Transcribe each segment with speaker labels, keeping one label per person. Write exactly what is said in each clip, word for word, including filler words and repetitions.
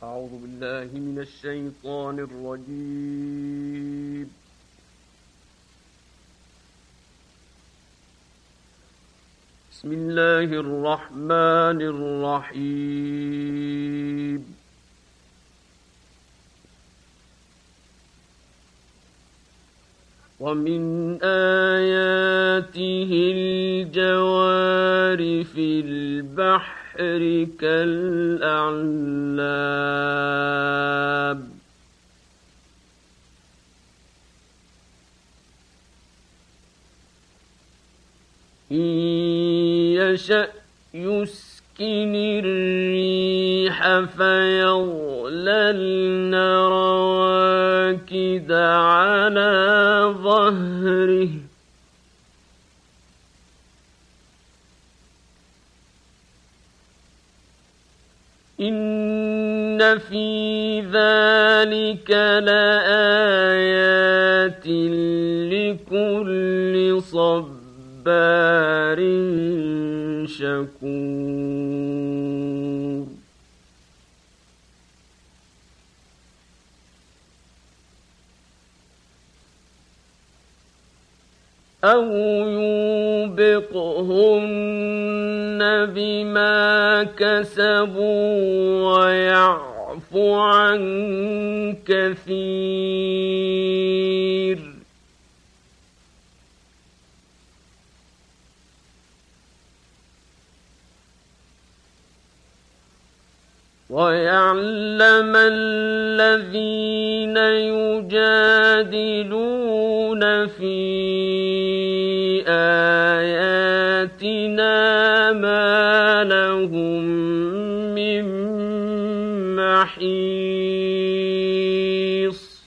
Speaker 1: أعوذ بالله من الشيطان الرجيم. بسم الله الرحمن الرحيم. ومن آياته الجوار في البحر كالأعلام إن يشأ يسكن الريح فيظللن رواكد على ظهره إن في ذلك لآيات لكل صبار شكور. أو يوبقهن بما كسبوا ويعفو عن كثير. ويعلم الذين يجادلون في آياتنا ما لهم من محيص.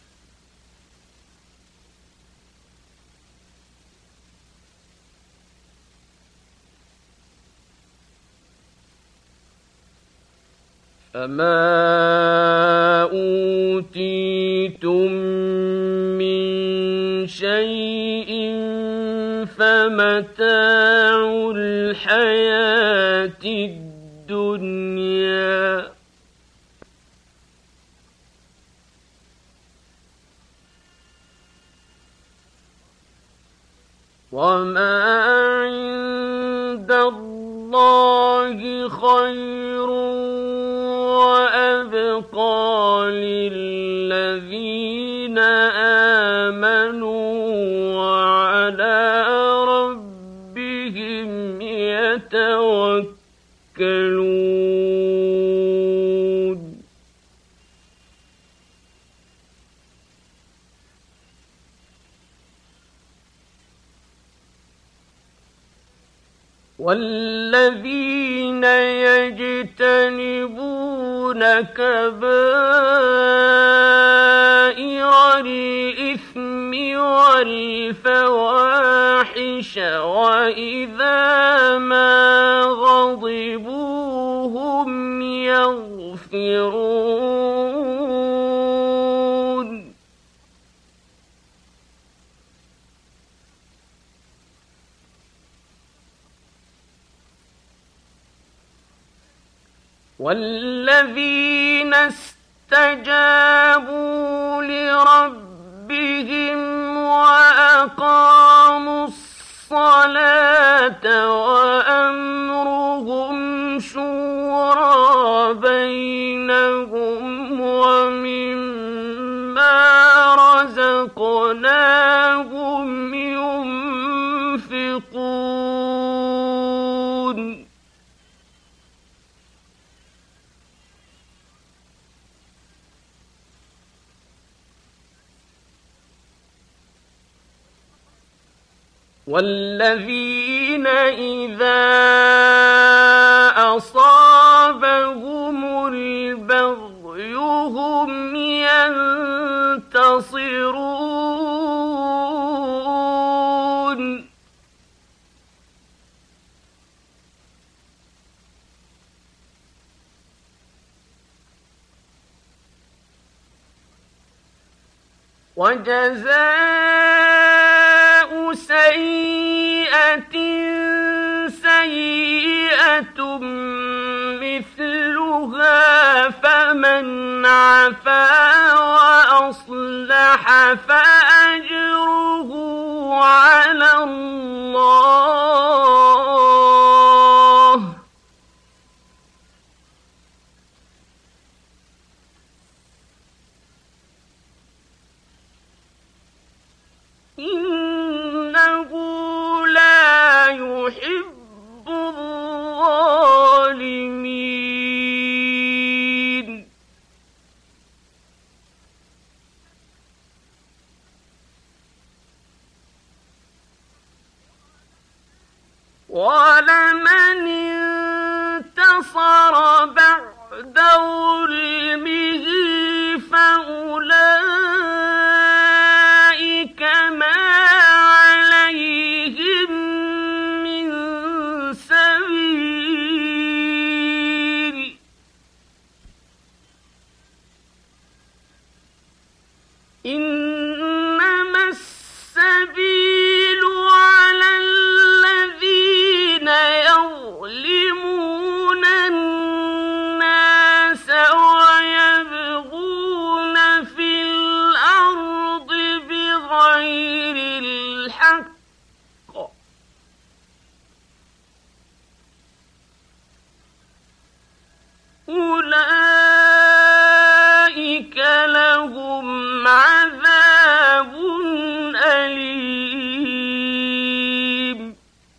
Speaker 1: فما أوتيتم من شيء فمتاع الحياة الدنيا وما عند الله خير وأبقى للذين آمنوا وعلى ربهم يتوكلون. والذين يجتنبون كبائر الإثم والفواحش وإذا ما غضبوا هم يغفرون. والذين استجابوا لربهم وأقاموا الصلاة وأمرهم شورى بينهم ومما رزقناهم ينفقون. والذين إذا أصابهم البغي هم ينتصرون. وجزاء سيئة سيئة مثلها فمن فأجره على الله إنه لا يحب الظالمين ولمن انتصر بعد ظلمه فأولئك ما عليهم من سبيل إنما السبيل على الذين يظلمون الناس ويبغون في الأرض بغير الحق أولئك لهم عذاب أليم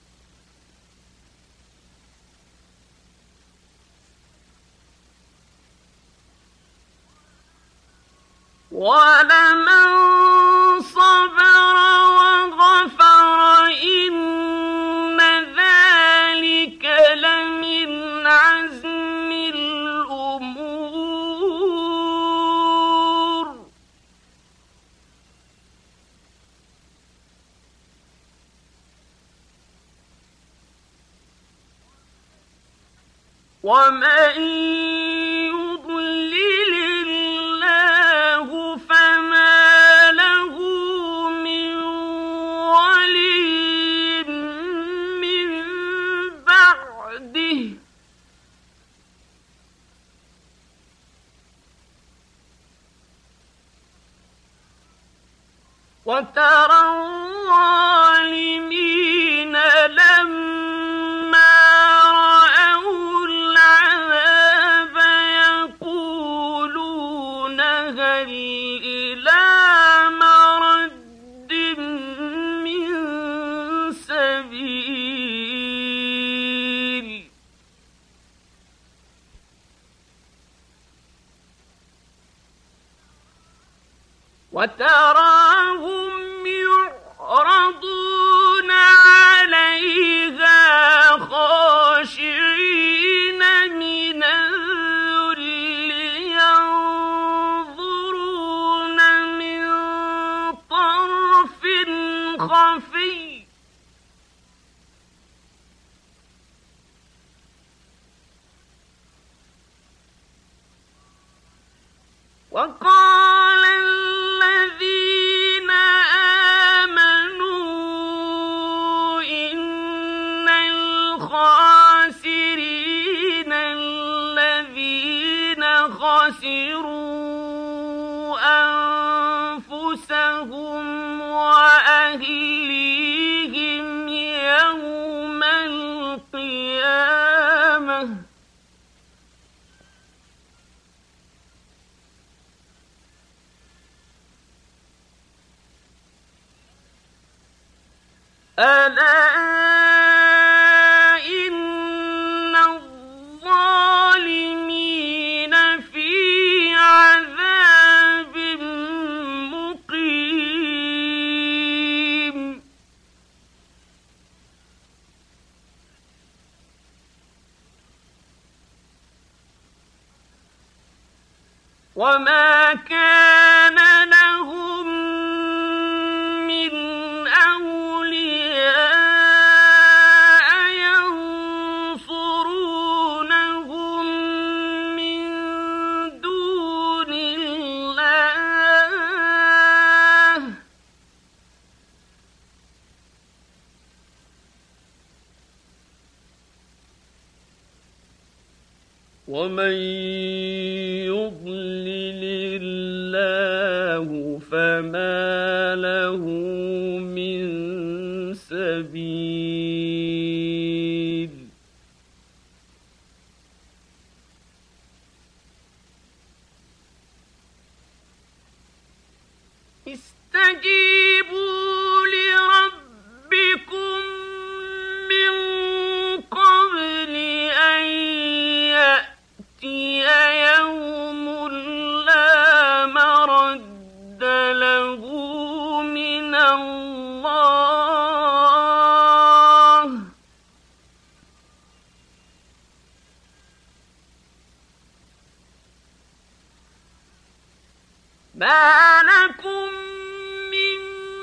Speaker 1: ولمن صبر وغفر إن ذلك لمن عزم الأمور ومن يضلل الله فما له من ولي من بعده وترى الظالمين لما رأوا العذاب يقولون هل إلى مرد من سبيل وتراهم يعرضون عليها خاشعين من الذل ينظرون من طرف خفي وقال الذين آمنوا إن الخاسرين الذين خسروا أنفسهم وأهليهم يوم القيامة ألا إن الظالمين في عذاب مقيم وما كان لهم من أولياء ينصرونهم من دون الله ومن يضلل الله فلا فما له من سبيل استجيبوا لربكم من قبل أن يأتي يوم لا مرد له من الله ما لكم من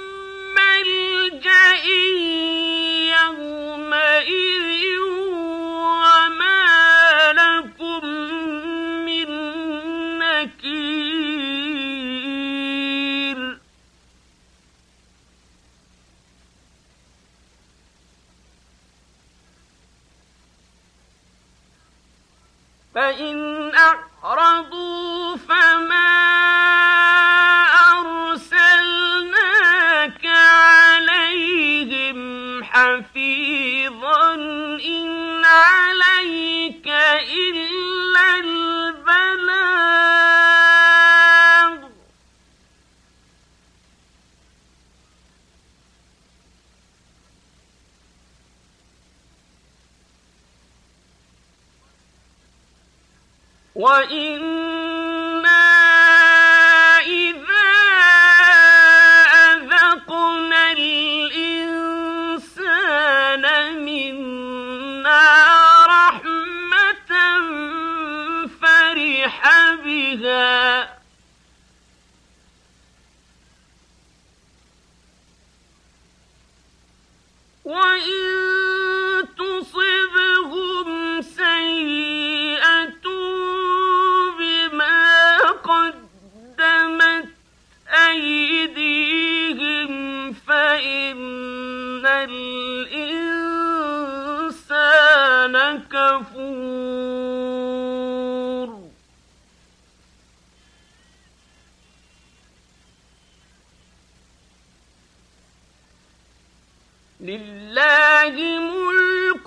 Speaker 1: ملجأ يومئذ وما لكم من نكير فإن أعرضوا فما أرسلناك عليهم حفيظا إن عليك إلا البلاغ وإنا إذا أذقنا الإنسان منا رحمة فرح بها وإن تصبهم سيئة بما قدمت أيديهم فإن الإنسان كفور لله ملك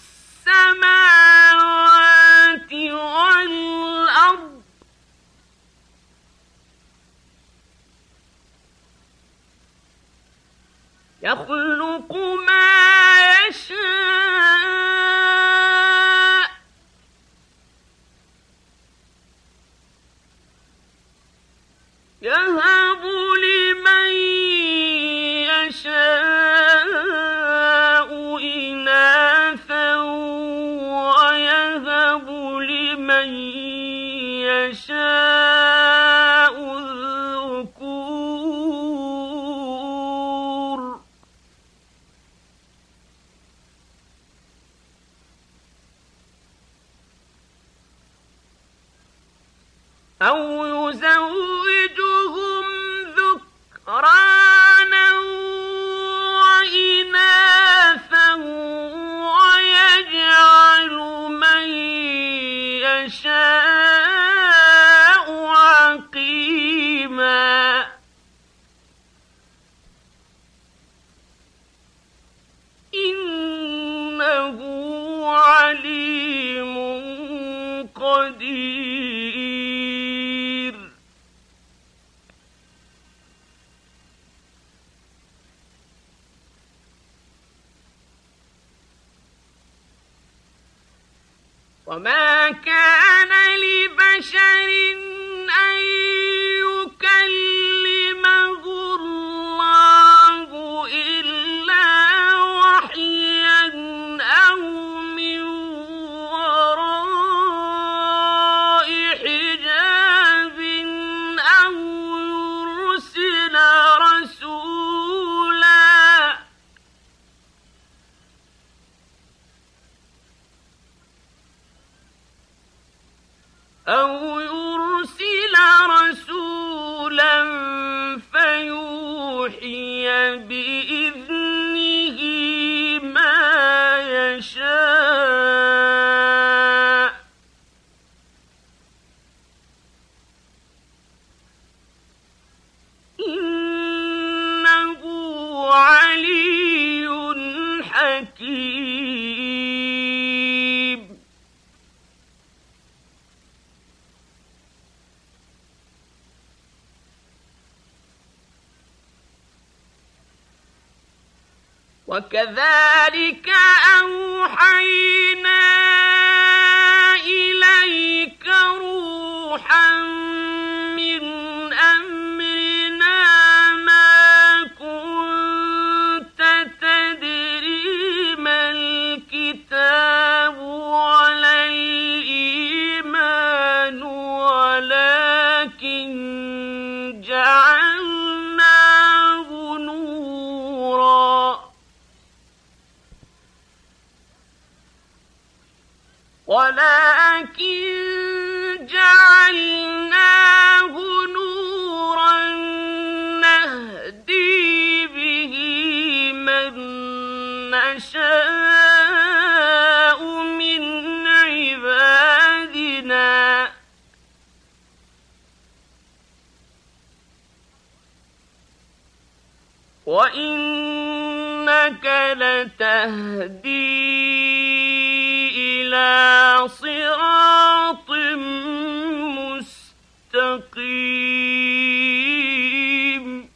Speaker 1: السماوات والأرض يخلق ما يشاء يهب لمن يشاء إناثا ويهب لمن يشاء الذكور أو يزوجهم ذكرانا وإناثا ويجعل من يشاء عقيما إنه عليم قدير وما كان لبشر أن يكلمه الله إلا وحيا أو من وراء حجاب أو يرسل رسولا أو يرسل علي حكيم. وكذلك أوحينا إليك روحا من أمرنا ما كنت تدري ما الكتاب ولا الإيمان ولكن جعلناه نورا ولكن جعلناه نورا نهدي به من نشاء من عبادنا وإنك لتهدي إلى صراط مستقيم.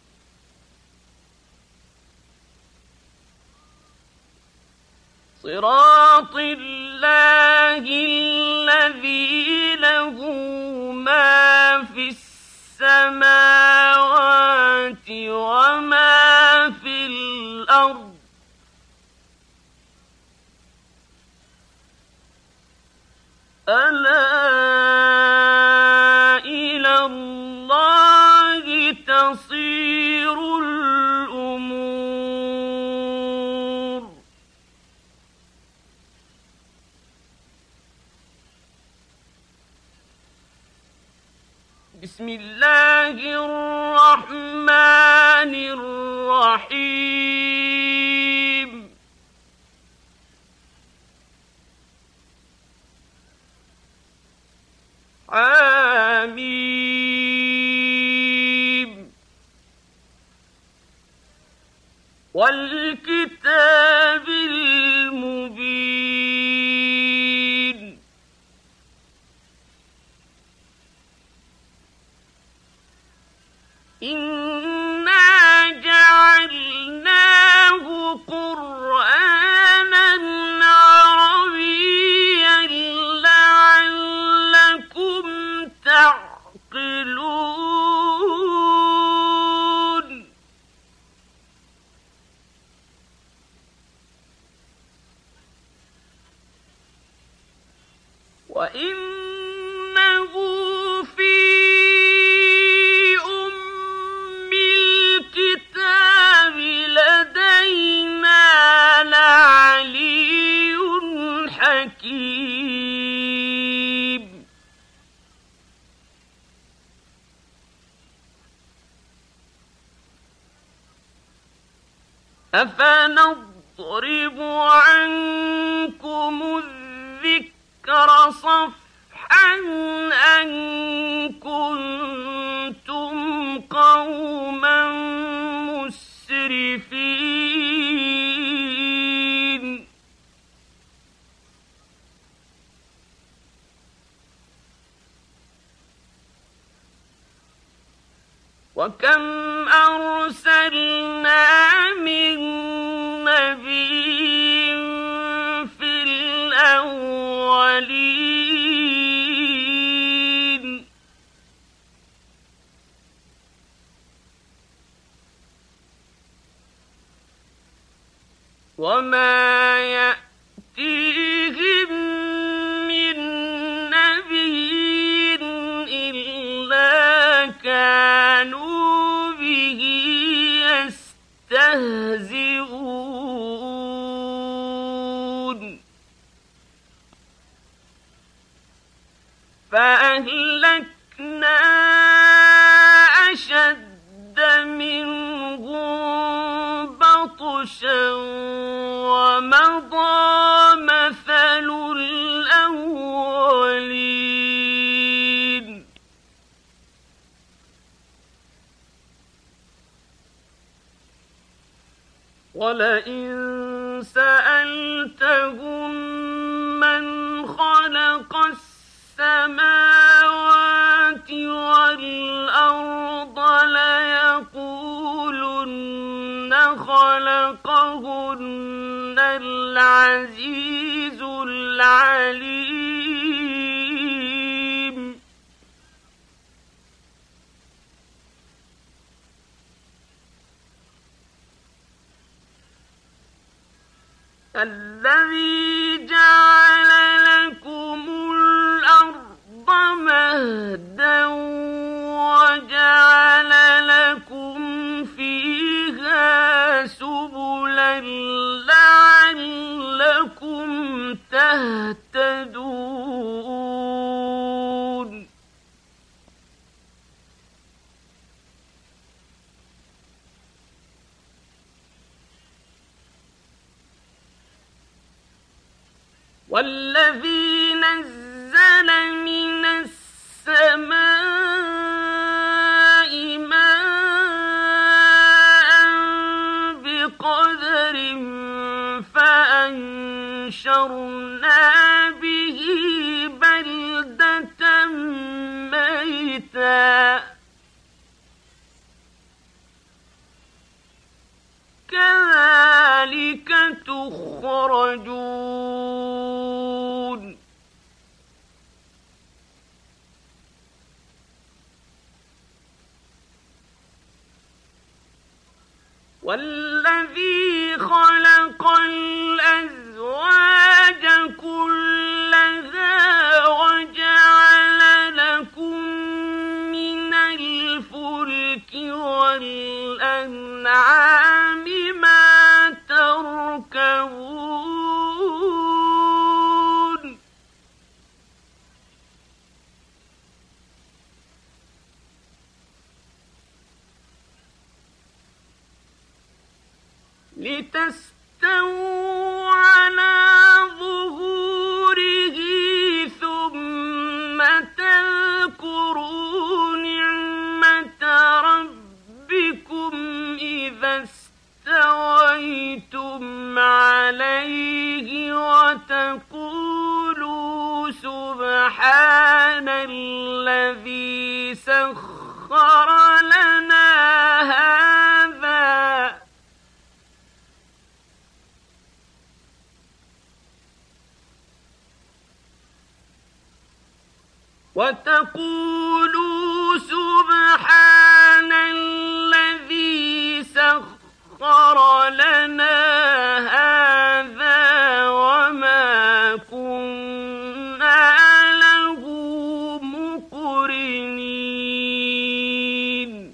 Speaker 1: صراط الله الذي له ما في السماوات وما في الأرض ألا إلى الله تصير الأمور. بسم الله الرحمن الرحيم. حميم. والكتاب المبين. إنا جعلناه قرآنا عربيا لعلكم تعقلون. وإنه في أم الكتاب لدينا لعلي حكيم. أفنضرب عنكم الذكر صفحا أن كنتم قوما مسرفين. وكم أرسلنا من نبي في الأولين وما يأتيهم من نبي إلا كانوا به يستهزئون. فأهلكنا أشد منهم بطشا ومضى مثل الأولين. ولئن سألتهم من خلق السماوات والأرض ليقولن خلقهن العزيز العليم. الذي جعل لكم الأرض مهدا وجعل لكم فيها سبلا لعلكم تهتدون. والذي نزل من السماء ماء بقدر فأنشرنا به بلدة ميتا كذلك تخرجون. والذي خلق الأزواج كلها وجعل لكم من الفلك والأنعام ما تركبون. لتستووا على ظهوره ثم تذكروا نعمة ربكم إذا استويتم عليه وتقولوا سبحان الذي سخر لنا هذا وتقولوا سبحان الذي سخر لنا هذا وما كنا له مقرنين.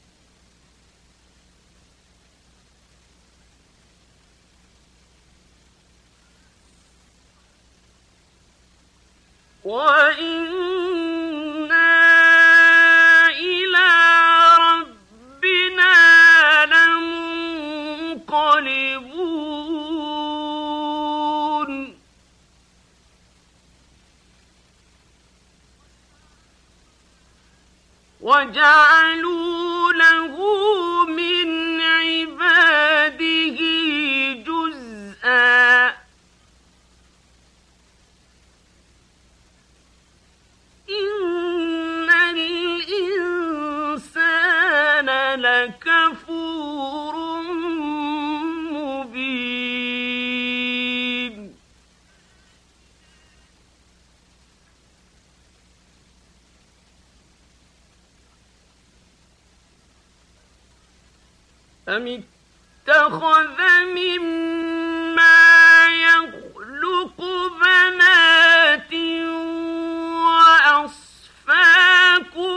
Speaker 1: وإنا إلى ربنا لمنقلبون. وجعلوا له من عباده جزءا إن الإنسان لكفور مبين. أم اتخذ مما يخلق بنات وأصفاكم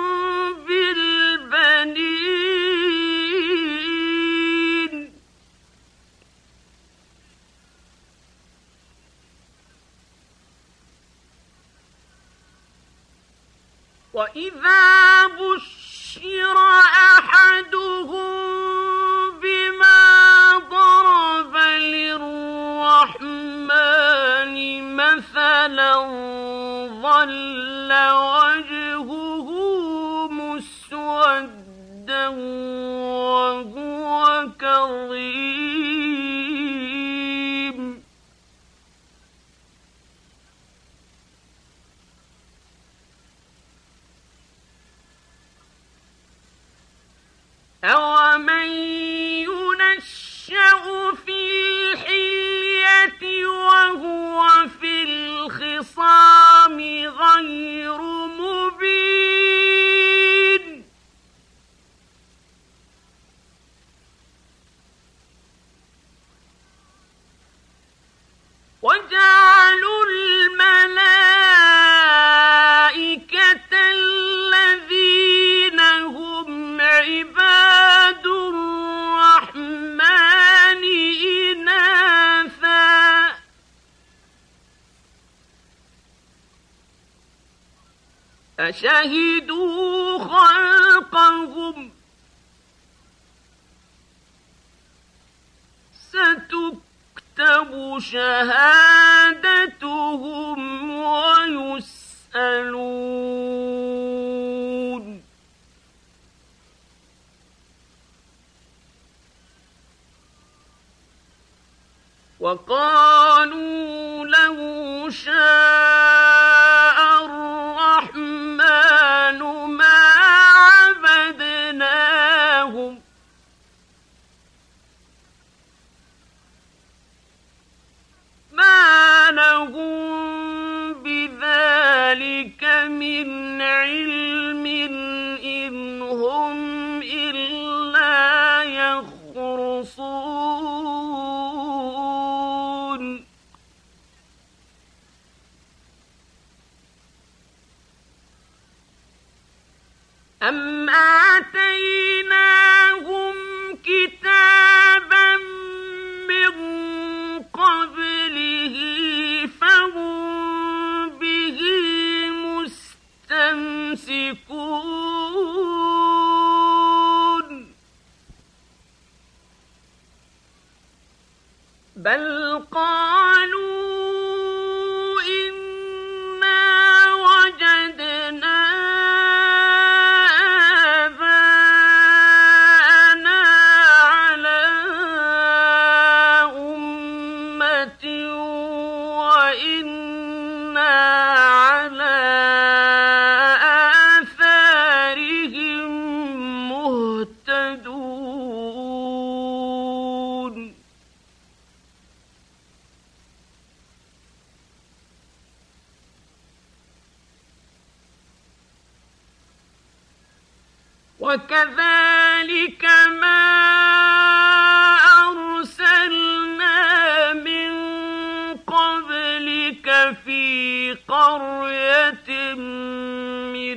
Speaker 1: بالبنين وإذا بشر أحدهم بما ضرب للرحمن مثلا ظل وجهه مسودا وهو كظيم. أشهدوا خلقهم ستكتب شهادتهم ويسألون وقالوا له شاء الرحمن ما عبدناهم ما لهم بذلك من علم إن هم إلا يخرصون أم آتيناهم كتابا من قبله فهم به مستمسكون بل قالوا إنا وجدنا آباءنا على أمة وإنا على آثارهم مهتدون وكذلك ما أرسلنا من قبلك في قرية من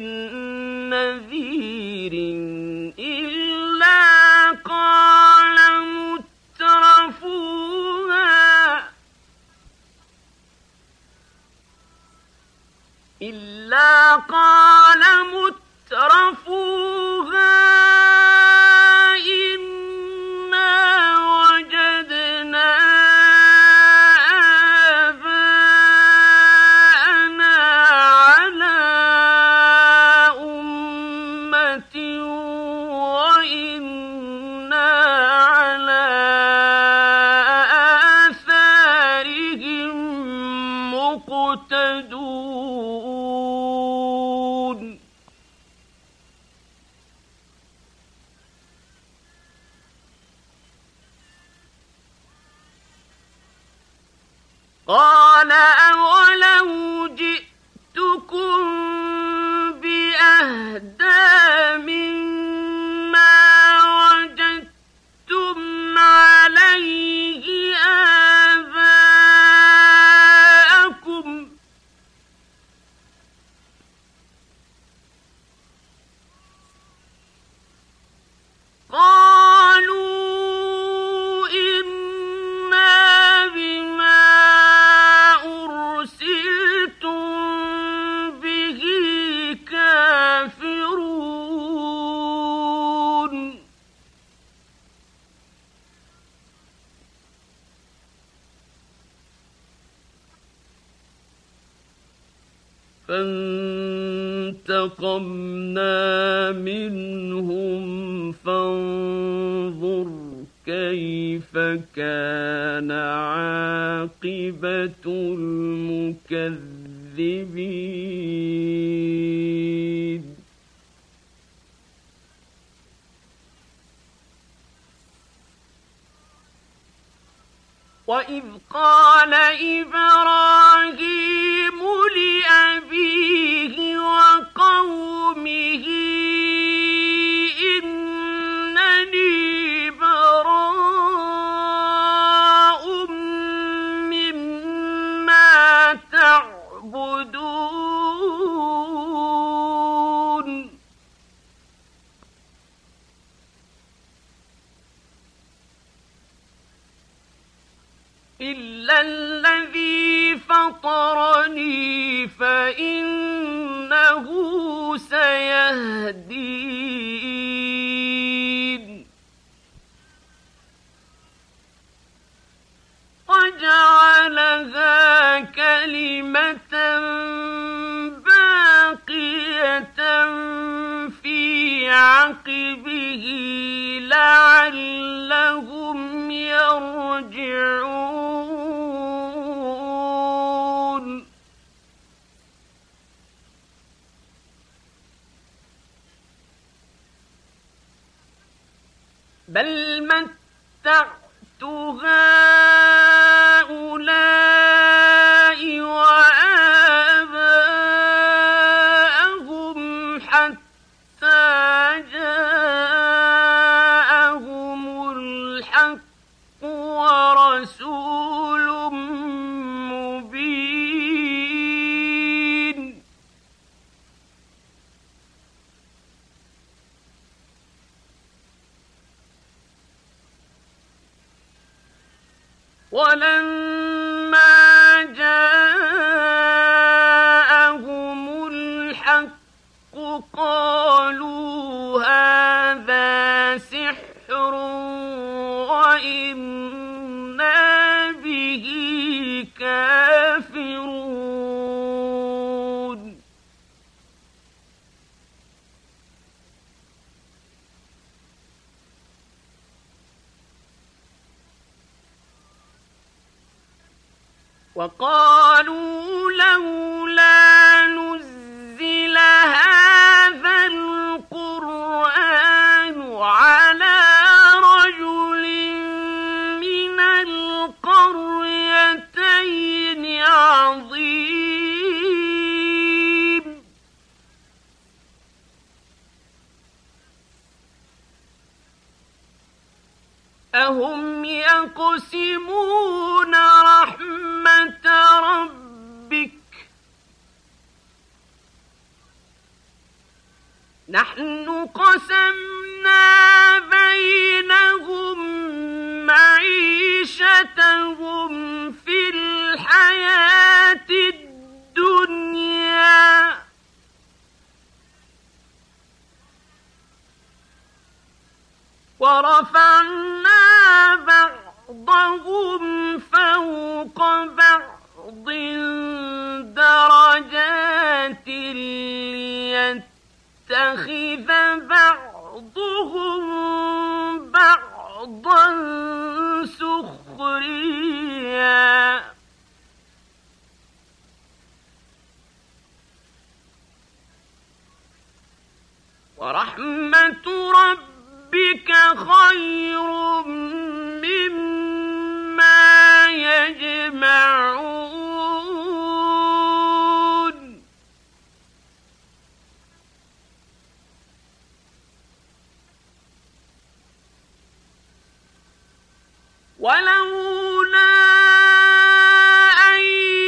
Speaker 1: نذير إلا قال مترفوها إلا قال مترفوها إنا وجدنا آباءنا على أمة وإنا على آثارهم مقتدون قال أولو جئتكم بأهدى مما وجدتم عليه آباءكم قالوا إنا بما أرسلتم به كافرون فانتقمنا منهم فانظر كيف كان عاقبة المكذبين وإذ قال إبراهيم لأبيه وقومه إنني براء مما تعبدون إلا الذي فطرني فإنه إنه سيهدين وجعلها كلمة باقية في عقبه لعلهم يرجعون بل متعت هؤلاء وآباءهم حتى جاءهم الحق ورسول مبين ولما جاءهم الحق قالوا هذا سحر وإنا به كافرون وقالوا لولا نزل هذا القرآن على رجل من القريتين عظيم أهم يقسمون رحمة ربك نحن قسمنا بينهم معيشتهم في الحياة الدنيا ورفعنا بعضهم فوق بعض درجات ليتخذ بعضهم بعضا سخريا ورحمة ربك خير مما يجمعون ولولا أن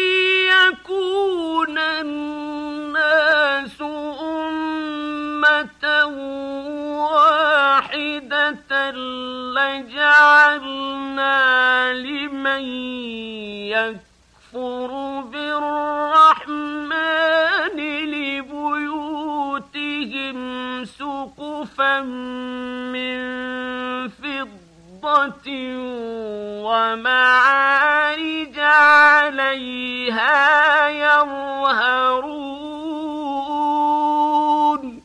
Speaker 1: يكون الناس أمة واحدة لجعلنا لمن يكفر بالرحمن لبيوتهم سقفا من فضة ومعارج عليها يظهرون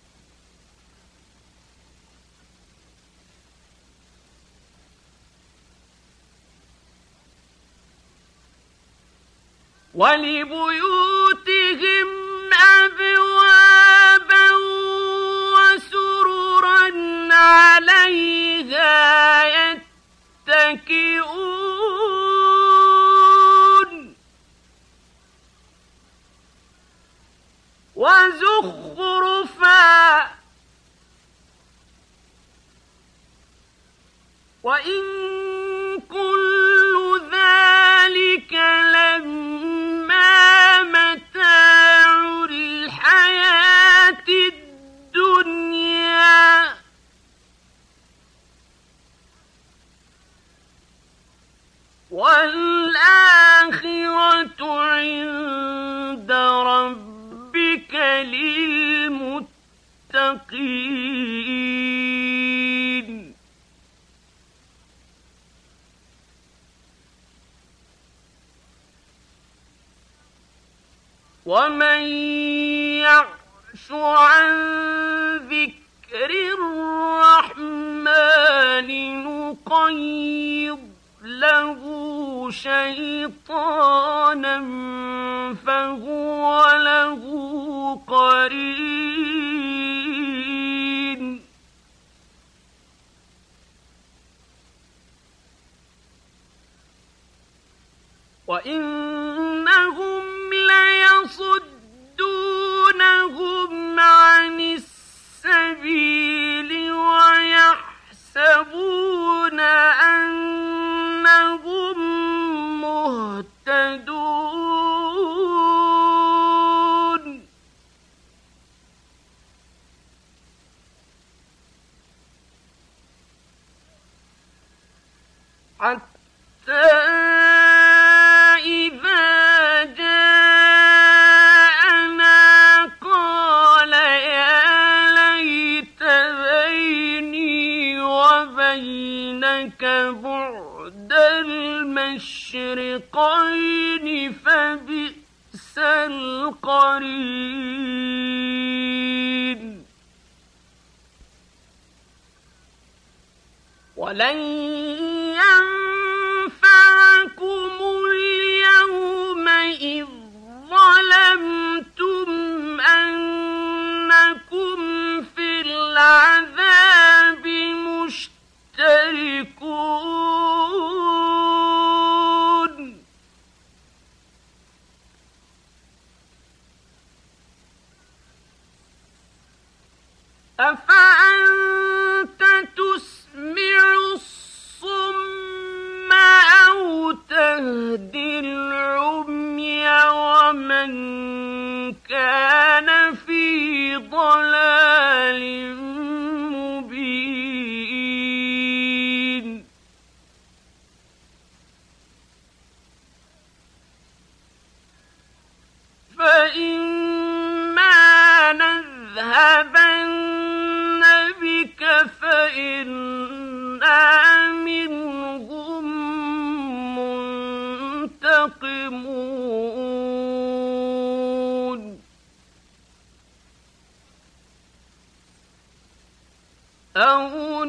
Speaker 1: ولبيوتهم أبوابا وسررا عليها يتكئون وزخرفا وإن كل ذلك لما متاع الحياة الدنيا والآخرة عند ربك ومن يعش عن ذكر الرحمن نقيض له شيطانا فهو له قرين وإنهم ليصدونهم عن السبيل ويحسبون أنهم مهتدون حتى بعد المشرقين فبئس القرين ولن ينفعكم اليوم إذ ظلمتم أنكم في العذاب مشتركون أفأنت تسمع الصم أو تهدي العمي ومن كان في ضلال مبين فإما نذهبن بك فإنا منهم منتقمون أو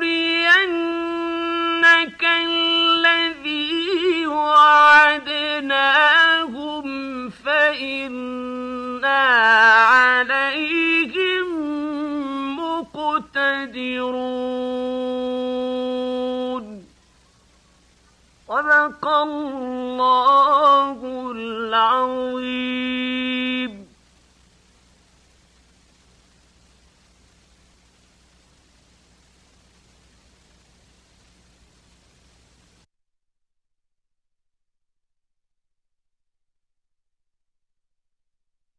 Speaker 1: نرينك الذي وعدناهم فإنا عليهم مقتدرون صدق الله العظيم.